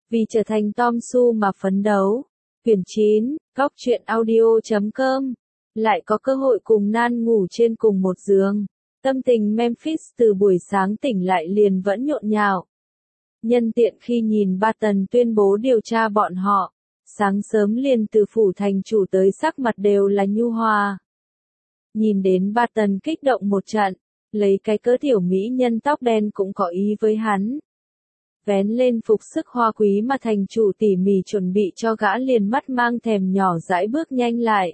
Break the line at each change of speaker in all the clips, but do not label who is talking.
vì trở thành Tom Su mà phấn đấu. Quyển 9, Góc truyện audio.com. Lại có cơ hội cùng Nan ngủ trên cùng một giường. Tâm tình Memphis từ buổi sáng tỉnh lại liền vẫn nhộn nhạo. Nhân tiện khi nhìn Barton tuyên bố điều tra bọn họ, sáng sớm liền từ phủ thành chủ tới sắc mặt đều là nhu hòa. Nhìn đến Barton kích động một trận, lấy cái cớ tiểu mỹ nhân tóc đen cũng có ý với hắn. Vén lên phục sức hoa quý mà thành chủ tỉ mỉ chuẩn bị cho gã liền mắt mang thèm nhỏ dãi bước nhanh lại.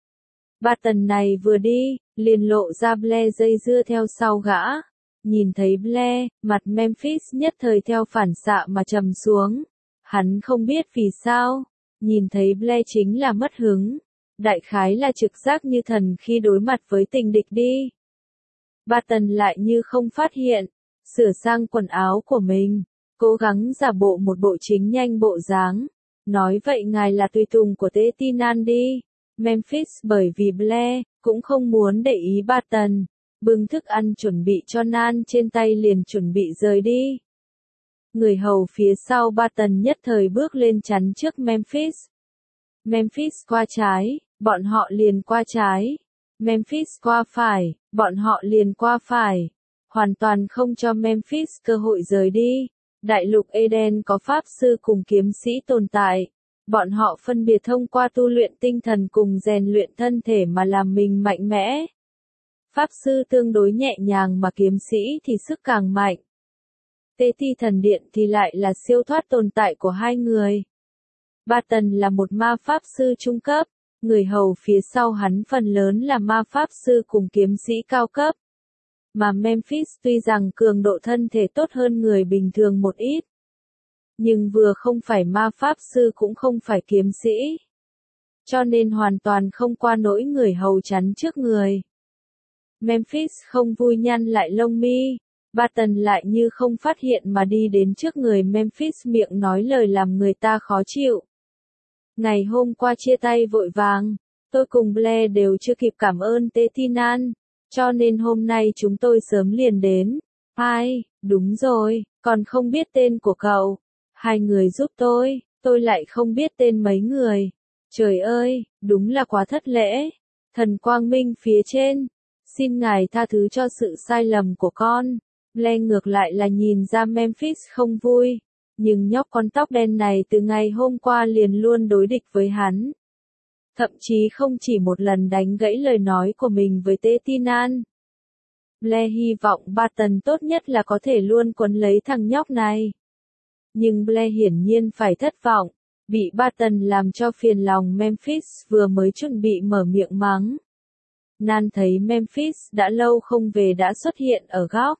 Barton này vừa đi, liền lộ ra Blair dây dưa theo sau gã. Nhìn thấy Blair, mặt Memphis nhất thời theo phản xạ mà trầm xuống. Hắn không biết vì sao, nhìn thấy Blair chính là mất hứng. Đại khái là trực giác như thần khi đối mặt với tình địch đi. Barton lại như không phát hiện, sửa sang quần áo của mình, cố gắng giả bộ một bộ chính nhanh bộ dáng. Nói vậy ngài là tùy tùng của Tế Ti Nan đi. Memphis bởi vì Blair, cũng không muốn để ý Barton. Bưng thức ăn chuẩn bị cho Nan trên tay liền chuẩn bị rời đi. Người hầu phía sau Barton nhất thời bước lên chắn trước Memphis. Memphis qua trái, bọn họ liền qua trái. Memphis qua phải, bọn họ liền qua phải. Hoàn toàn không cho Memphis cơ hội rời đi. Đại lục Eden có pháp sư cùng kiếm sĩ tồn tại. Bọn họ phân biệt thông qua tu luyện tinh thần cùng rèn luyện thân thể mà làm mình mạnh mẽ. Pháp sư tương đối nhẹ nhàng mà kiếm sĩ thì sức càng mạnh. Tế Ti thần điện thì lại là siêu thoát tồn tại của hai người. Barton là một ma pháp sư trung cấp, người hầu phía sau hắn phần lớn là ma pháp sư cùng kiếm sĩ cao cấp. Mà Memphis tuy rằng cường độ thân thể tốt hơn người bình thường một ít, nhưng vừa không phải ma pháp sư cũng không phải kiếm sĩ. Cho nên hoàn toàn không qua nỗi người hầu chắn trước người. Memphis không vui nhăn lại lông mi. Barton lại như không phát hiện mà đi đến trước người Memphis miệng nói lời làm người ta khó chịu. Ngày hôm qua chia tay vội vàng, tôi cùng Blair đều chưa kịp cảm ơn Tế Ti Nan, cho nên hôm nay chúng tôi sớm liền đến. Ai, đúng rồi, còn không biết tên của cậu. Hai người giúp tôi lại không biết tên mấy người. Trời ơi, đúng là quá thất lễ. Thần quang minh phía trên, xin ngài tha thứ cho sự sai lầm của con. Blair ngược lại là nhìn ra Memphis không vui, nhưng nhóc con tóc đen này từ ngày hôm qua liền luôn đối địch với hắn. Thậm chí không chỉ một lần đánh gãy lời nói của mình với Tế Ti Nan. Blair hy vọng Barton tốt nhất là có thể luôn quấn lấy thằng nhóc này. Nhưng Blair hiển nhiên phải thất vọng, bị Barton làm cho phiền lòng. Memphis vừa mới chuẩn bị mở miệng mắng. Nan thấy Memphis đã lâu không về đã xuất hiện ở góc.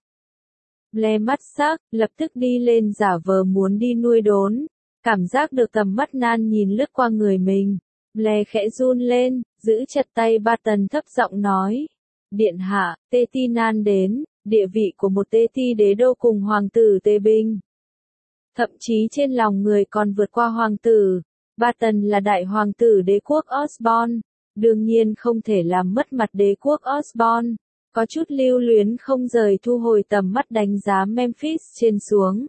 Blair mắt sắc, lập tức đi lên giả vờ muốn đi nuôi đốn. Cảm giác được tầm mắt Nan nhìn lướt qua người mình. Blair khẽ run lên, giữ chặt tay Barton thấp giọng nói. Điện hạ, Tế Ti Nan đến, địa vị của một Tế Ti đế đô cùng hoàng tử Tê Binh. Thậm chí trên lòng người còn vượt qua hoàng tử. Barton là đại hoàng tử đế quốc Osborne. Đương nhiên không thể làm mất mặt đế quốc Osborne. Có chút lưu luyến không rời thu hồi tầm mắt đánh giá Memphis trên xuống.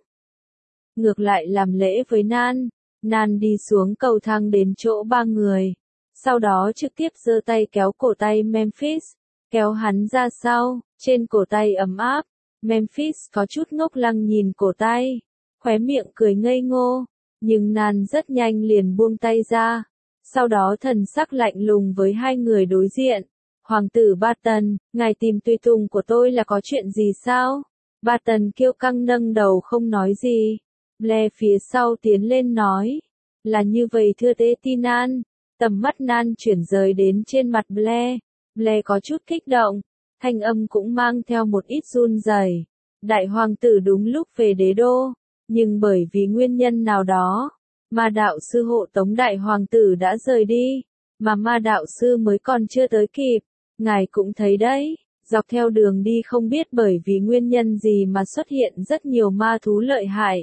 Ngược lại làm lễ với Nan. Nan đi xuống cầu thang đến chỗ ba người. Sau đó trực tiếp giơ tay kéo cổ tay Memphis. Kéo hắn ra sau, trên cổ tay ấm áp. Memphis có chút ngốc lăng nhìn cổ tay. Khóe miệng cười ngây ngô. Nhưng Nan rất nhanh liền buông tay ra. Sau đó thần sắc lạnh lùng với hai người đối diện. Hoàng tử Barton, ngài tìm tùy tùng của tôi là có chuyện gì sao? Barton kiêu căng nâng đầu không nói gì. Blair phía sau tiến lên nói. Là như vậy thưa Tế Ti Nan. Tầm mắt Nan chuyển rời đến trên mặt Blair. Blair có chút kích động. Thanh âm cũng mang theo một ít run rẩy. Đại hoàng tử đúng lúc về đế đô. Nhưng bởi vì nguyên nhân nào đó, ma đạo sư hộ tống đại hoàng tử đã rời đi. Mà ma đạo sư mới còn chưa tới kịp. Ngài cũng thấy đấy, dọc theo đường đi không biết bởi vì nguyên nhân gì mà xuất hiện rất nhiều ma thú lợi hại.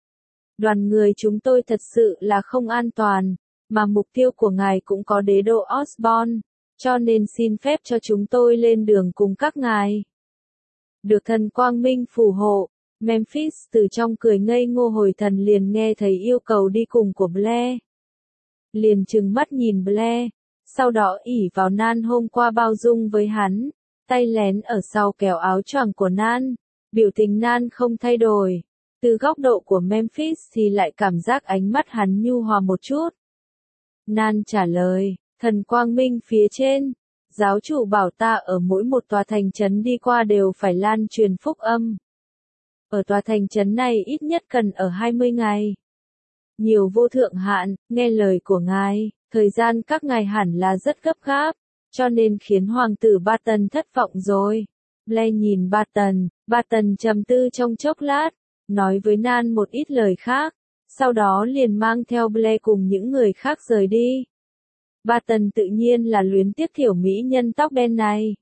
Đoàn người chúng tôi thật sự là không an toàn, mà mục tiêu của ngài cũng có đế đô Osborne, cho nên xin phép cho chúng tôi lên đường cùng các ngài. Được thần quang minh phù hộ, Memphis từ trong cười ngây ngô hồi thần liền nghe thấy yêu cầu đi cùng của Blair. Liền trừng mắt nhìn Blair, sau đó ỷ vào Nan hôm qua bao dung với hắn, tay lén ở sau kéo áo choàng của Nan, biểu tình Nan không thay đổi. Từ góc độ của Memphis thì lại cảm giác ánh mắt hắn nhu hòa một chút. Nan trả lời, thần quang minh phía trên, giáo chủ bảo ta ở mỗi một tòa thành trấn đi qua đều phải lan truyền phúc âm. Ở tòa thành trấn này ít nhất cần ở 20 ngày. Nhiều vô thượng hạn, nghe lời của ngài, thời gian các ngài hẳn là rất gấp gáp, cho nên khiến hoàng tử Barton thất vọng rồi. Blair nhìn Barton trầm tư trong chốc lát, nói với Nan một ít lời khác, sau đó liền mang theo Blair cùng những người khác rời đi. Barton tự nhiên là luyến tiếc thiểu mỹ nhân tóc đen này.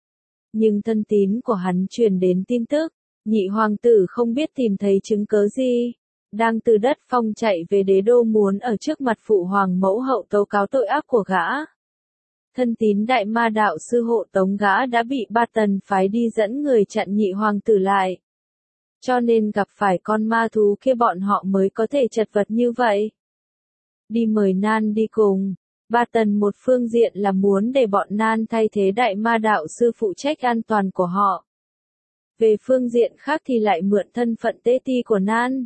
Nhưng thân tín của hắn truyền đến tin tức, nhị hoàng tử không biết tìm thấy chứng cớ gì, đang từ đất phong chạy về đế đô muốn ở trước mặt phụ hoàng mẫu hậu tố cáo tội ác của gã. Thân tín đại ma đạo sư hộ tống gã đã bị Barton phái đi dẫn người chặn nhị hoàng tử lại. Cho nên gặp phải con ma thú kia bọn họ mới có thể chật vật như vậy. Đi mời Nan đi cùng. Barton một phương diện là muốn để bọn Nan thay thế đại ma đạo sư phụ trách an toàn của họ. Về phương diện khác thì lại mượn thân phận tế ti của Nan.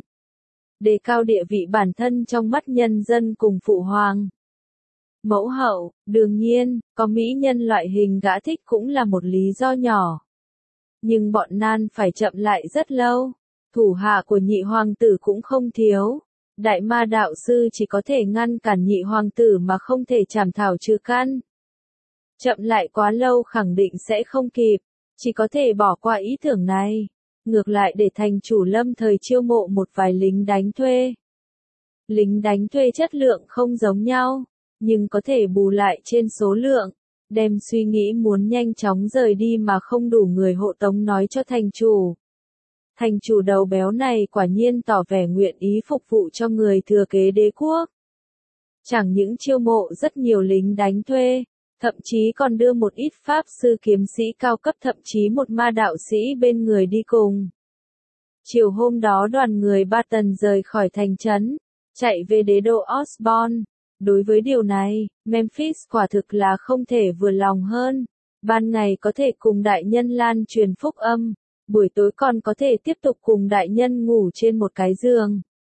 Đề cao địa vị bản thân trong mắt nhân dân cùng phụ hoàng. Mẫu hậu, đương nhiên, có mỹ nhân loại hình gã thích cũng là một lý do nhỏ. Nhưng bọn Nan phải chậm lại rất lâu. Thủ hạ của nhị hoàng tử cũng không thiếu. Đại ma đạo sư chỉ có thể ngăn cản nhị hoàng tử mà không thể trảm thảo trừ căn. Chậm lại quá lâu khẳng định sẽ không kịp, chỉ có thể bỏ qua ý tưởng này. Ngược lại để thành chủ lâm thời chiêu mộ một vài lính đánh thuê. Lính đánh thuê chất lượng không giống nhau, nhưng có thể bù lại trên số lượng. Đem suy nghĩ muốn nhanh chóng rời đi mà không đủ người hộ tống nói cho thành chủ. Thành chủ đầu béo này quả nhiên tỏ vẻ nguyện ý phục vụ cho người thừa kế đế quốc. Chẳng những chiêu mộ rất nhiều lính đánh thuê, thậm chí còn đưa một ít pháp sư kiếm sĩ cao cấp thậm chí một ma đạo sĩ bên người đi cùng. Chiều hôm đó đoàn người Barton rời khỏi thành trấn, chạy về đế đô Osborne. Đối với điều này, Memphis quả thực là không thể vừa lòng hơn. Ban ngày có thể cùng đại nhân lan truyền phúc âm, buổi tối còn có thể tiếp tục cùng đại nhân ngủ trên một cái giường.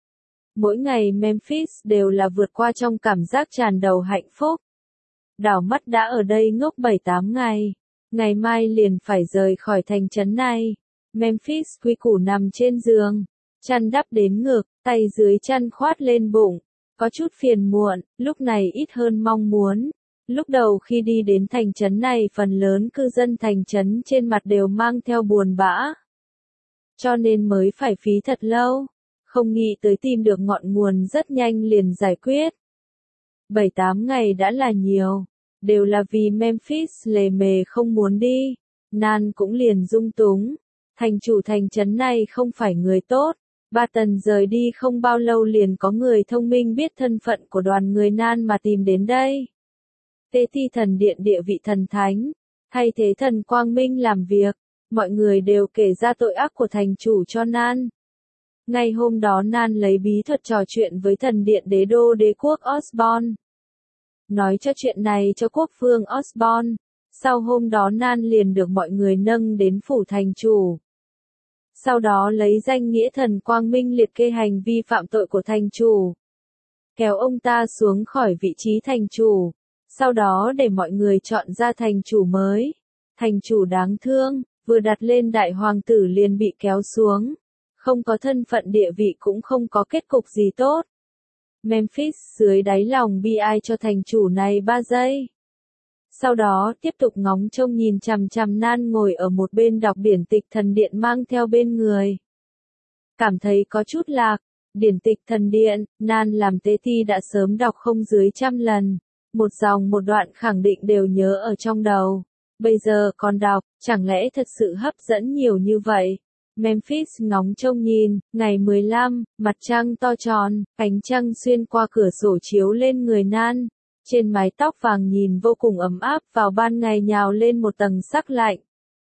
Mỗi ngày Memphis đều là vượt qua trong cảm giác tràn đầu hạnh phúc. Đảo mắt đã ở đây ngốc 7-8 ngày. Ngày mai liền phải rời khỏi thành trấn này. Memphis quy củ nằm trên giường, chăn đắp đến ngực, tay dưới chăn khoát lên bụng. Có chút phiền muộn, lúc này ít hơn mong muốn. Lúc đầu khi đi đến thành trấn này phần lớn cư dân thành trấn trên mặt đều mang theo buồn bã. Cho nên mới phải phí thật lâu. Không nghĩ tới tìm được ngọn nguồn rất nhanh liền giải quyết. 7-8 ngày đã là nhiều. Đều là vì Memphis lề mề không muốn đi. Nan cũng liền dung túng. Thành chủ thành trấn này không phải người tốt. Barton rời đi không bao lâu liền có người thông minh biết thân phận của đoàn người Nan mà tìm đến đây. Tế ti thần điện địa vị thần thánh, thay thế thần quang minh làm việc, mọi người đều kể ra tội ác của thành chủ cho Nan. Ngày hôm đó Nan lấy bí thuật trò chuyện với thần điện đế đô đế quốc Osborne. Nói cho chuyện này cho quốc vương Osborne. Sau hôm đó Nan liền được mọi người nâng đến phủ thành chủ. Sau đó lấy danh nghĩa thần quang minh liệt kê hành vi phạm tội của thành chủ. Kéo ông ta xuống khỏi vị trí thành chủ. Sau đó để mọi người chọn ra thành chủ mới. Thành chủ đáng thương, vừa đặt lên đại hoàng tử liền bị kéo xuống. Không có thân phận địa vị cũng không có kết cục gì tốt. Memphis dưới đáy lòng bi ai cho thành chủ này 3 giây. Sau đó tiếp tục ngóng trông nhìn chằm chằm Nan ngồi ở một bên đọc điển tịch thần điện mang theo bên người. Cảm thấy có chút lạc, điển tịch thần điện, Nan làm tế ti đã sớm đọc không dưới 100 lần. Một dòng một đoạn khẳng định đều nhớ ở trong đầu. Bây giờ còn đọc, chẳng lẽ thật sự hấp dẫn nhiều như vậy? Memphis ngóng trông nhìn, ngày 15, mặt trăng to tròn, ánh trăng xuyên qua cửa sổ chiếu lên người Nan. Trên mái tóc vàng nhìn vô cùng ấm áp vào ban ngày nhào lên một tầng sắc lạnh.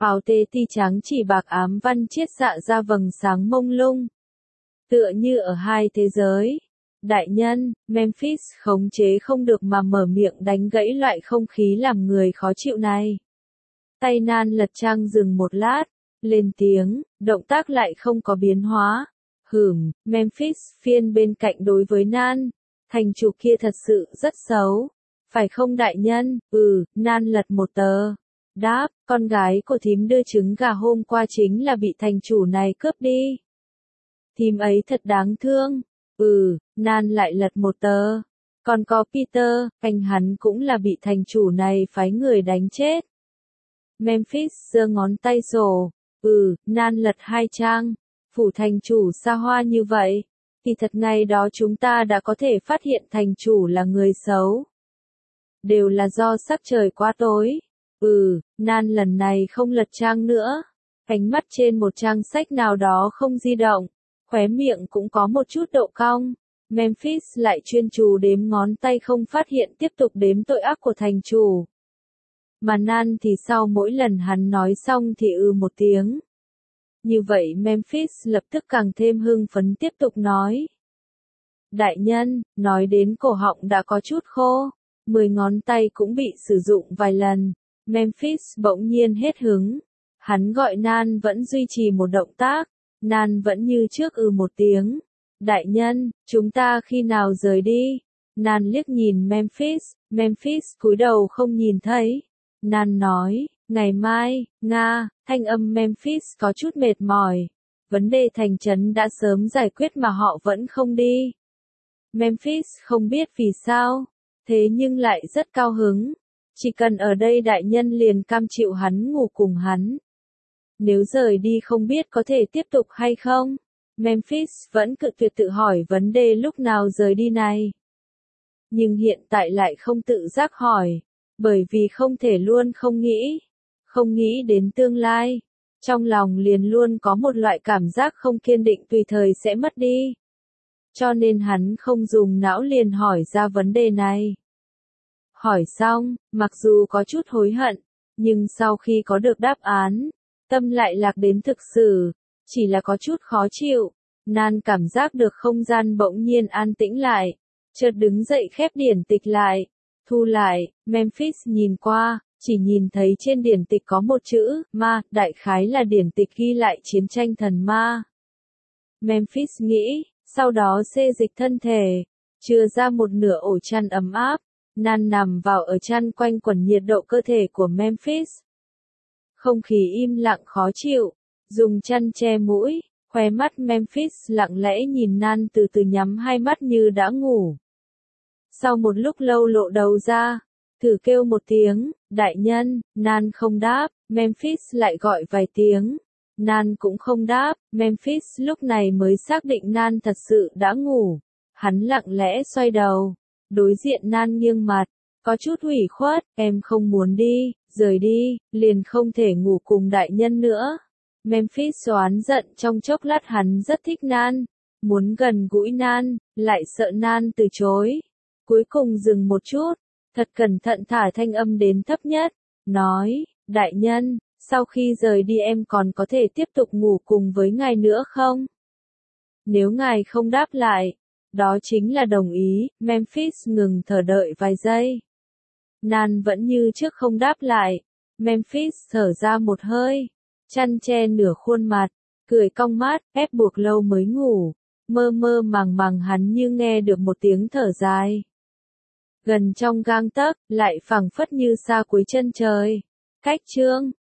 Áo tê ti trắng chỉ bạc ám văn chiết xạ ra vầng sáng mông lung. Tựa như ở hai thế giới. Đại nhân, Memphis khống chế không được mà mở miệng đánh gãy loại không khí làm người khó chịu này. Tay Nan lật trang dừng một lát, lên tiếng, động tác lại không có biến hóa. Memphis phiên bên cạnh đối với Nan. Thành chủ kia thật sự rất xấu. Phải không đại nhân? Nan lật một tờ. Đáp, con gái của thím đưa trứng gà hôm qua chính là bị thành chủ này cướp đi. Thím ấy thật đáng thương. Nan lại lật một tờ. Còn có Peter, anh hắn cũng là bị thành chủ này phái người đánh chết. Memphis giơ ngón tay sổ. Nan lật hai trang. Phủ thành chủ xa hoa như vậy. Thì thật ngày đó chúng ta đã có thể phát hiện thành chủ là người xấu. Đều là do sắc trời quá tối. Nan lần này không lật trang nữa. Ánh mắt trên một trang sách nào đó không di động. Khóe miệng cũng có một chút độ cong. Memphis lại chuyên chú đếm ngón tay không phát hiện tiếp tục đếm tội ác của thành chủ. Mà Nan thì sau mỗi lần hắn nói xong thì một tiếng. Như vậy Memphis lập tức càng thêm hưng phấn tiếp tục nói. Đại nhân, nói đến cổ họng đã có chút khô. 10 ngón tay cũng bị sử dụng vài lần. Memphis bỗng nhiên hết hứng. Hắn gọi Nan vẫn duy trì một động tác. Nan vẫn như trước một tiếng. Đại nhân, chúng ta khi nào rời đi? Nan liếc nhìn Memphis. Memphis cúi đầu không nhìn thấy. Nan nói, ngày mai, Nga, thanh âm Memphis có chút mệt mỏi. Vấn đề thành trấn đã sớm giải quyết mà họ vẫn không đi. Memphis không biết vì sao, thế nhưng lại rất cao hứng. Chỉ cần ở đây đại nhân liền cam chịu hắn ngủ cùng hắn. Nếu rời đi không biết có thể tiếp tục hay không? Memphis vẫn cự tuyệt tự hỏi vấn đề lúc nào rời đi này. Nhưng hiện tại lại không tự giác hỏi. Bởi vì không thể luôn không nghĩ đến tương lai. Trong lòng liền luôn có một loại cảm giác không kiên định tùy thời sẽ mất đi. Cho nên hắn không dùng não liền hỏi ra vấn đề này. Hỏi xong, mặc dù có chút hối hận, nhưng sau khi có được đáp án, tâm lại lạc đến thực sự, chỉ là có chút khó chịu. Nan cảm giác được không gian bỗng nhiên an tĩnh lại, chợt đứng dậy khép điển tịch lại, thu lại. Memphis nhìn qua, chỉ nhìn thấy trên điển tịch có một chữ, ma, đại khái là điển tịch ghi lại chiến tranh thần ma. Memphis nghĩ, sau đó xê dịch thân thể, chừa ra một nửa ổ chăn ấm áp. Nan nằm vào ở chăn quanh quẩn nhiệt độ cơ thể của Memphis. Không khí im lặng khó chịu, dùng chăn che mũi, khóe mắt Memphis lặng lẽ nhìn Nan từ từ nhắm hai mắt như đã ngủ. Sau một lúc lâu lộ đầu ra, thử kêu một tiếng, đại nhân. Nan không đáp. Memphis lại gọi vài tiếng. Nan cũng không đáp. Memphis lúc này mới xác định Nan thật sự đã ngủ. Hắn lặng lẽ xoay đầu, đối diện Nan nghiêng mặt, có chút ủy khuất, em không muốn đi, rời đi, liền không thể ngủ cùng đại nhân nữa. Memphis oán giận trong chốc lát hắn rất thích Nan, muốn gần gũi Nan, lại sợ Nan từ chối. Cuối cùng dừng một chút, thật cẩn thận thả thanh âm đến thấp nhất, nói, đại nhân, sau khi rời đi em còn có thể tiếp tục ngủ cùng với ngài nữa không? Nếu ngài không đáp lại, đó chính là đồng ý. Memphis ngừng thở đợi vài giây. Nan vẫn như trước không đáp lại. Memphis thở ra một hơi, chăn che nửa khuôn mặt, cười cong mát, ép buộc lâu mới ngủ. Mơ mơ màng màng hắn như nghe được một tiếng thở dài. Gần trong gang tấc, lại phảng phất như xa cuối chân trời. Cách chương